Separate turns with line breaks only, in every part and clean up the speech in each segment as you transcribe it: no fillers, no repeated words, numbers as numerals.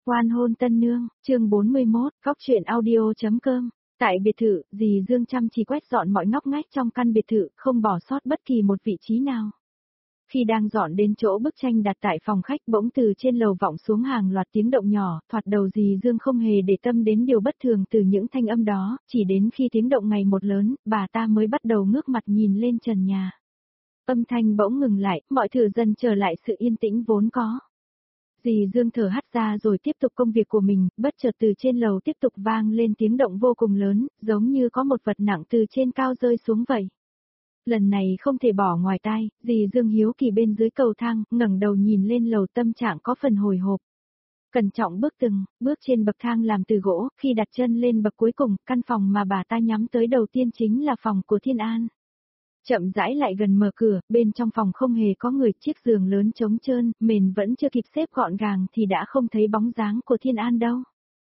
Oan hôn tân nương, chương 41, góc truyện audio.com. Tại biệt thự, dì Dương chăm chỉ quét dọn mọi ngóc ngách trong căn biệt thự, không bỏ sót bất kỳ một vị trí nào. Khi đang dọn đến chỗ bức tranh đặt tại phòng khách, bỗng từ trên lầu vọng xuống hàng loạt tiếng động nhỏ, thoạt đầu dì Dương không hề để tâm đến điều bất thường từ những thanh âm đó, chỉ đến khi tiếng động ngày một lớn, bà ta mới bắt đầu ngước mặt nhìn lên trần nhà. Âm thanh bỗng ngừng lại, mọi thứ dần trở lại sự yên tĩnh vốn có. Dì Dương thở hắt ra rồi tiếp tục công việc của mình, bất chợt từ trên lầu tiếp tục vang lên tiếng động vô cùng lớn, giống như có một vật nặng từ trên cao rơi xuống vậy. Lần này không thể bỏ ngoài tai, dì Dương hiếu kỳ bên dưới cầu thang, ngẩng đầu nhìn lên lầu, tâm trạng có phần hồi hộp. Cẩn trọng bước từng, bước trên bậc thang làm từ gỗ, khi đặt chân lên bậc cuối cùng, căn phòng mà bà ta nhắm tới đầu tiên chính là phòng của Thiên An. Chậm rãi lại gần mở cửa, bên trong phòng không hề có người, chiếc giường lớn trống trơn, mền vẫn chưa kịp xếp gọn gàng thì đã không thấy bóng dáng của Thiên An đâu.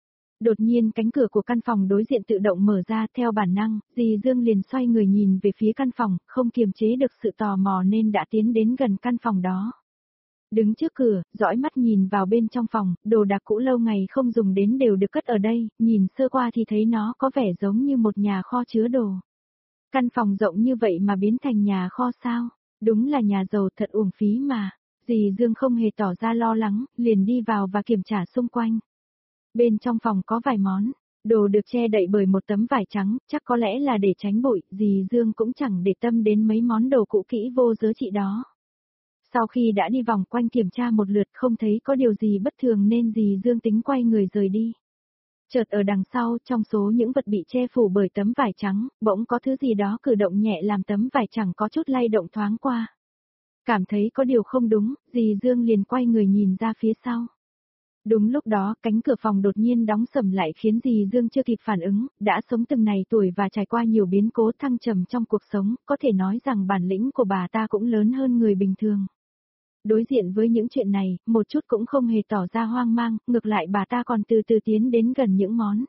Đột nhiên cánh cửa của căn phòng đối diện tự động mở ra, theo bản năng, dì Dương liền xoay người nhìn về phía căn phòng, không kiềm chế được sự tò mò nên đã tiến đến gần căn phòng đó. Đứng trước cửa, dõi mắt nhìn vào bên trong phòng, đồ đạc cũ lâu ngày không dùng đến đều được cất ở đây, nhìn sơ qua thì thấy nó có vẻ giống như một nhà kho chứa đồ. Căn phòng rộng như vậy mà biến thành nhà kho sao? Đúng là nhà giàu thật uổng phí mà. Dì Dương không hề tỏ ra lo lắng, liền đi vào và kiểm tra xung quanh. Bên trong phòng có vài món, đồ được che đậy bởi một tấm vải trắng, chắc có lẽ là để tránh bụi, dì Dương cũng chẳng để tâm đến mấy món đồ cũ kỹ vô giá trị đó. Sau khi đã đi vòng quanh kiểm tra một lượt không thấy có điều gì bất thường nên dì Dương tính quay người rời đi. Chợt ở đằng sau, trong số những vật bị che phủ bởi tấm vải trắng, bỗng có thứ gì đó cử động nhẹ làm tấm vải chẳng có chút lay động thoáng qua. Cảm thấy có điều không đúng, dì Dương liền quay người nhìn ra phía sau. Đúng lúc đó, cánh cửa phòng đột nhiên đóng sầm lại khiến dì Dương chưa kịp phản ứng, đã sống từng này tuổi và trải qua nhiều biến cố thăng trầm trong cuộc sống, có thể nói rằng bản lĩnh của bà ta cũng lớn hơn người bình thường. Đối diện với những chuyện này, một chút cũng không hề tỏ ra hoang mang, ngược lại bà ta còn từ từ tiến đến gần những món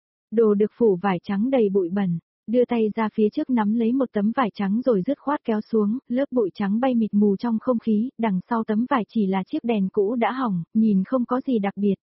đồ được phủ vải trắng đầy bụi bẩn, đưa tay ra phía trước nắm lấy một tấm vải trắng rồi dứt khoát kéo xuống, lớp bụi trắng bay mịt mù trong không khí, đằng sau tấm vải chỉ là chiếc đèn cũ đã hỏng, nhìn không có gì đặc biệt.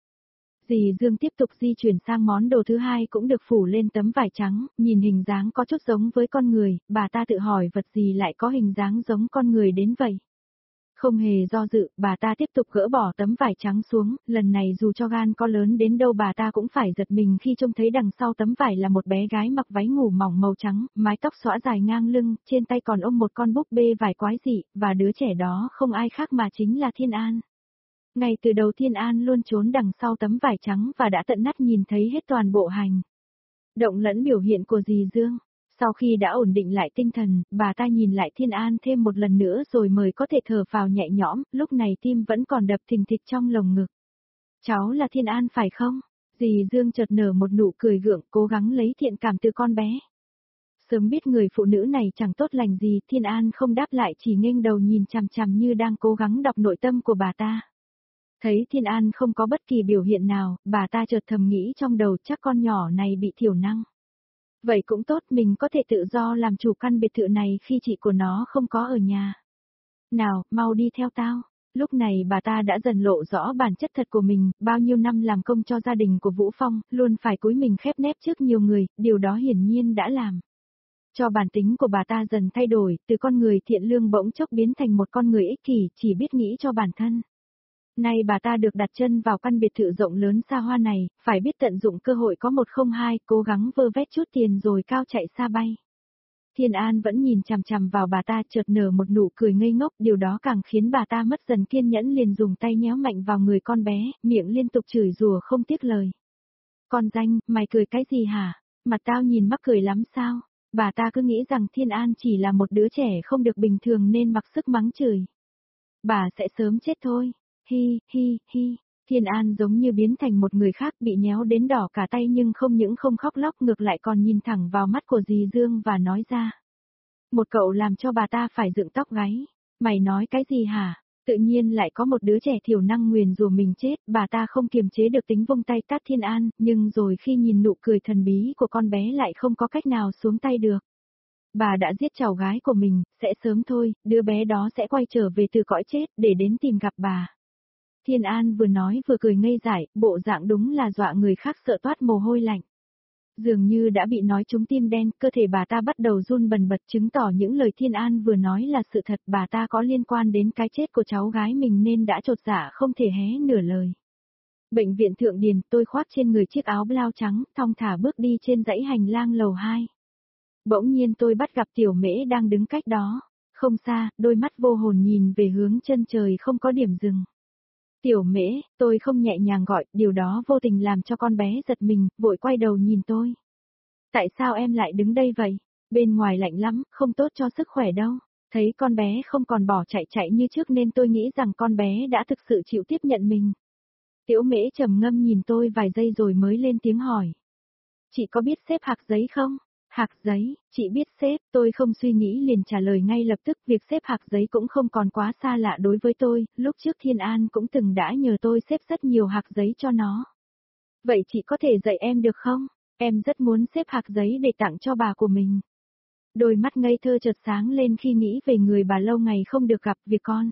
Dì Dương tiếp tục di chuyển sang món đồ thứ hai cũng được phủ lên tấm vải trắng, nhìn hình dáng có chút giống với con người, bà ta tự hỏi vật gì lại có hình dáng giống con người đến vậy. Không hề do dự, bà ta tiếp tục gỡ bỏ tấm vải trắng xuống, lần này dù cho gan có lớn đến đâu bà ta cũng phải giật mình khi trông thấy đằng sau tấm vải là một bé gái mặc váy ngủ mỏng màu trắng, mái tóc xõa dài ngang lưng, trên tay còn ôm một con búp bê vải quái dị, và đứa trẻ đó không ai khác mà chính là Thiên An. Ngay từ đầu Thiên An luôn trốn đằng sau tấm vải trắng và đã tận mắt nhìn thấy hết toàn bộ hành động lẫn biểu hiện của dì Dương. Sau khi đã ổn định lại tinh thần, bà ta nhìn lại Thiên An thêm một lần nữa rồi mới có thể thở phào nhẹ nhõm, lúc này tim vẫn còn đập thình thịch trong lồng ngực. Cháu là Thiên An phải không? Dì Dương chợt nở một nụ cười gượng, cố gắng lấy thiện cảm từ con bé. Sớm biết người phụ nữ này chẳng tốt lành gì, Thiên An không đáp lại chỉ nghênh đầu nhìn chằm chằm như đang cố gắng đọc nội tâm của bà ta. Thấy Thiên An không có bất kỳ biểu hiện nào, bà ta chợt thầm nghĩ trong đầu chắc con nhỏ này bị thiểu năng. Vậy cũng tốt, mình có thể tự do làm chủ căn biệt thự này khi chị của nó không có ở nhà. Nào, mau đi theo tao. Lúc này bà ta đã dần lộ rõ bản chất thật của mình, bao nhiêu năm làm công cho gia đình của Vũ Phong, luôn phải cúi mình khép nép trước nhiều người, điều đó hiển nhiên đã làm cho bản tính của bà ta dần thay đổi, từ con người thiện lương bỗng chốc biến thành một con người ích kỷ, chỉ biết nghĩ cho bản thân. Nay bà ta được đặt chân vào căn biệt thự rộng lớn xa hoa này, phải biết tận dụng cơ hội có một không hai, cố gắng vơ vét chút tiền rồi cao chạy xa bay. Thiên An vẫn nhìn chằm chằm vào bà ta, chợt nở một nụ cười ngây ngốc, điều đó càng khiến bà ta mất dần kiên nhẫn, liền dùng tay nhéo mạnh vào người con bé, miệng liên tục chửi rủa không tiếc lời. Con danh, mày cười cái gì hả? Mặt tao nhìn mắc cười lắm sao? Bà ta cứ nghĩ rằng Thiên An chỉ là một đứa trẻ không được bình thường nên mặc sức mắng chửi. Bà sẽ sớm chết thôi. Hi, hi, hi, Thiên An giống như biến thành một người khác, bị nhéo đến đỏ cả tay nhưng không những không khóc lóc ngược lại còn nhìn thẳng vào mắt của dì Dương và nói ra. Một cậu làm cho bà ta phải dựng tóc gáy. Mày nói cái gì hả? Tự nhiên lại có một đứa trẻ thiểu năng nguyền rủa mình chết, bà ta không kiềm chế được tính vung tay tát Thiên An, nhưng rồi khi nhìn nụ cười thần bí của con bé lại không có cách nào xuống tay được. Bà đã giết cháu gái của mình, sẽ sớm thôi, đứa bé đó sẽ quay trở về từ cõi chết để đến tìm gặp bà. Thiên An vừa nói vừa cười ngây dại, bộ dạng đúng là dọa người khác sợ toát mồ hôi lạnh. Dường như đã bị nói trúng tim đen, cơ thể bà ta bắt đầu run bần bật chứng tỏ những lời Thiên An vừa nói là sự thật, bà ta có liên quan đến cái chết của cháu gái mình nên đã chột dạ không thể hé nửa lời. Bệnh viện Thượng Điền, tôi khoác trên người chiếc áo blau trắng, thong thả bước đi trên dãy hành lang lầu 2. Bỗng nhiên tôi bắt gặp Tiểu Mễ đang đứng cách đó, không xa, đôi mắt vô hồn nhìn về hướng chân trời không có điểm dừng. Tiểu Mễ, tôi không nhẹ nhàng gọi, điều đó vô tình làm cho con bé giật mình, vội quay đầu nhìn tôi. Tại sao em lại đứng đây vậy? Bên ngoài lạnh lắm, không tốt cho sức khỏe đâu. Thấy con bé không còn bỏ chạy như trước nên tôi nghĩ rằng con bé đã thực sự chịu tiếp nhận mình. Tiểu Mễ trầm ngâm nhìn tôi vài giây rồi mới lên tiếng hỏi. Chị có biết xếp hạc giấy không? Hạc giấy, chị biết xếp, tôi không suy nghĩ liền trả lời ngay lập tức, việc xếp hạc giấy cũng không còn quá xa lạ đối với tôi, lúc trước Thiên An cũng từng đã nhờ tôi xếp rất nhiều hạc giấy cho nó. Vậy chị có thể dạy em được không? Em rất muốn xếp hạc giấy để tặng cho bà của mình. Đôi mắt ngây thơ chợt sáng lên khi nghĩ về người bà lâu ngày không được gặp, việc con.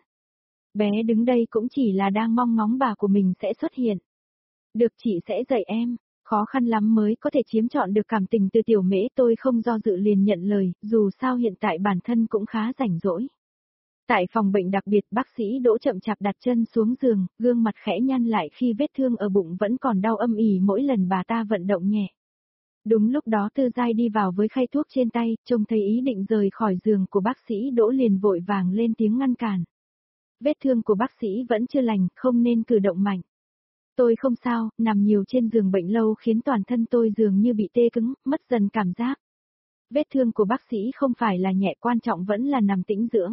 Bé đứng đây cũng chỉ là đang mong ngóng bà của mình sẽ xuất hiện. Được, chị sẽ dạy em. Khó khăn lắm mới có thể chiếm trọn được cảm tình từ Tiểu Mễ, tôi không do dự liền nhận lời, dù sao hiện tại bản thân cũng khá rảnh rỗi. Tại phòng bệnh đặc biệt, bác sĩ Đỗ chậm chạp đặt chân xuống giường, gương mặt khẽ nhăn lại khi vết thương ở bụng vẫn còn đau âm ỉ mỗi lần bà ta vận động nhẹ. Đúng lúc đó Tư Giai đi vào với khay thuốc trên tay, trông thấy ý định rời khỏi giường của bác sĩ Đỗ liền vội vàng lên tiếng ngăn cản. Vết thương của bác sĩ vẫn chưa lành, không nên cử động mạnh. Tôi không sao, nằm nhiều trên giường bệnh lâu khiến toàn thân tôi dường như bị tê cứng, mất dần cảm giác. Vết thương của bác sĩ không phải là nhẹ, quan trọng vẫn là nằm tĩnh dưỡng.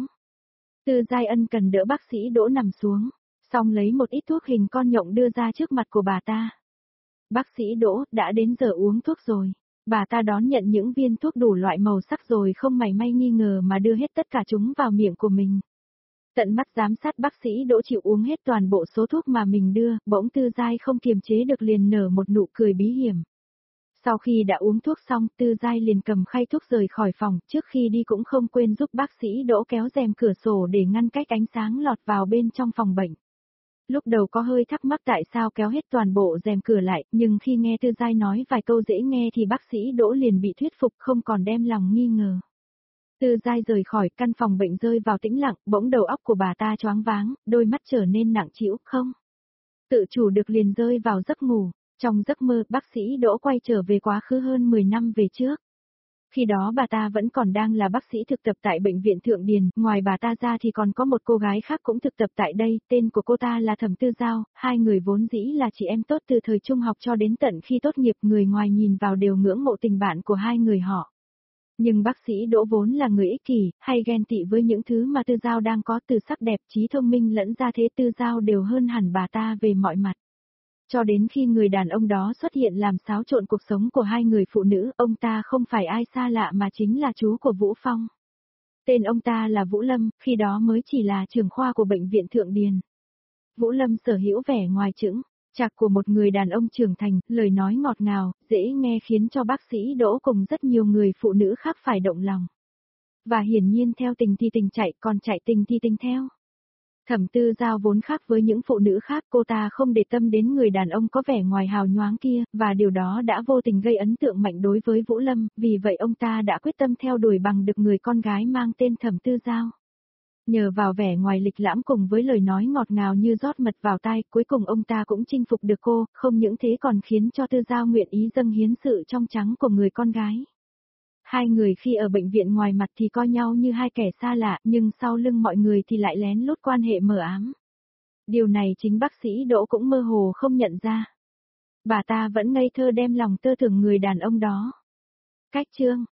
Tư Giai ân cần đỡ bác sĩ Đỗ nằm xuống, xong lấy một ít thuốc hình con nhộng đưa ra trước mặt của bà ta. Bác sĩ Đỗ, đã đến giờ uống thuốc rồi. Bà ta đón nhận những viên thuốc đủ loại màu sắc rồi không mảy may nghi ngờ mà đưa hết tất cả chúng vào miệng của mình. Tận mắt giám sát bác sĩ Đỗ chịu uống hết toàn bộ số thuốc mà mình đưa, bỗng Tư Giai không kiềm chế được liền nở một nụ cười bí hiểm. Sau khi đã uống thuốc xong, Tư Giai liền cầm khay thuốc rời khỏi phòng, trước khi đi cũng không quên giúp bác sĩ Đỗ kéo rèm cửa sổ để ngăn cách ánh sáng lọt vào bên trong phòng bệnh. Lúc đầu có hơi thắc mắc tại sao kéo hết toàn bộ rèm cửa lại, nhưng khi nghe Tư Giai nói vài câu dễ nghe thì bác sĩ Đỗ liền bị thuyết phục, không còn đem lòng nghi ngờ. Tư Giai rời khỏi, căn phòng bệnh rơi vào tĩnh lặng, bỗng đầu óc của bà ta choáng váng, đôi mắt trở nên nặng trĩu, không tự chủ được liền rơi vào giấc ngủ. Trong giấc mơ, bác sĩ Đỗ quay trở về quá khứ hơn 10 năm về trước. Khi đó bà ta vẫn còn đang là bác sĩ thực tập tại bệnh viện Thượng Điền, ngoài bà ta ra thì còn có một cô gái khác cũng thực tập tại đây, tên của cô ta là Thẩm Tư Giao, hai người vốn dĩ là chị em tốt từ thời trung học cho đến tận khi tốt nghiệp, người ngoài nhìn vào đều ngưỡng mộ tình bạn của hai người họ. Nhưng bác sĩ Đỗ vốn là người ích kỷ, hay ghen tị với những thứ mà Tư Giao đang có, từ sắc đẹp, trí thông minh lẫn gia thế, Tư Giao đều hơn hẳn bà ta về mọi mặt. Cho đến khi người đàn ông đó xuất hiện làm xáo trộn cuộc sống của hai người phụ nữ, ông ta không phải ai xa lạ mà chính là chú của Vũ Phong. Tên ông ta là Vũ Lâm, khi đó mới chỉ là trưởng khoa của bệnh viện Thượng Điền. Vũ Lâm sở hữu vẻ ngoài chững, chạc của một người đàn ông trưởng thành, lời nói ngọt ngào, dễ nghe khiến cho bác sĩ Đỗ cùng rất nhiều người phụ nữ khác phải động lòng. Và hiển nhiên theo tình thì tình chạy, còn chạy tình thì tình theo. Thẩm Tư Giao vốn khác với những phụ nữ khác, cô ta không để tâm đến người đàn ông có vẻ ngoài hào nhoáng kia, và điều đó đã vô tình gây ấn tượng mạnh đối với Vũ Lâm, vì vậy ông ta đã quyết tâm theo đuổi bằng được người con gái mang tên Thẩm Tư Giao. Nhờ vào vẻ ngoài lịch lãm cùng với lời nói ngọt ngào như rót mật vào tai, cuối cùng ông ta cũng chinh phục được cô, không những thế còn khiến cho Tư Giao nguyện ý dâng hiến sự trong trắng của người con gái. Hai người khi ở bệnh viện ngoài mặt thì coi nhau như hai kẻ xa lạ, nhưng sau lưng mọi người thì lại lén lút quan hệ mờ ám. Điều này chính bác sĩ Đỗ cũng mơ hồ không nhận ra. Bà ta vẫn ngây thơ đem lòng tơ tưởng người đàn ông đó. Cách chương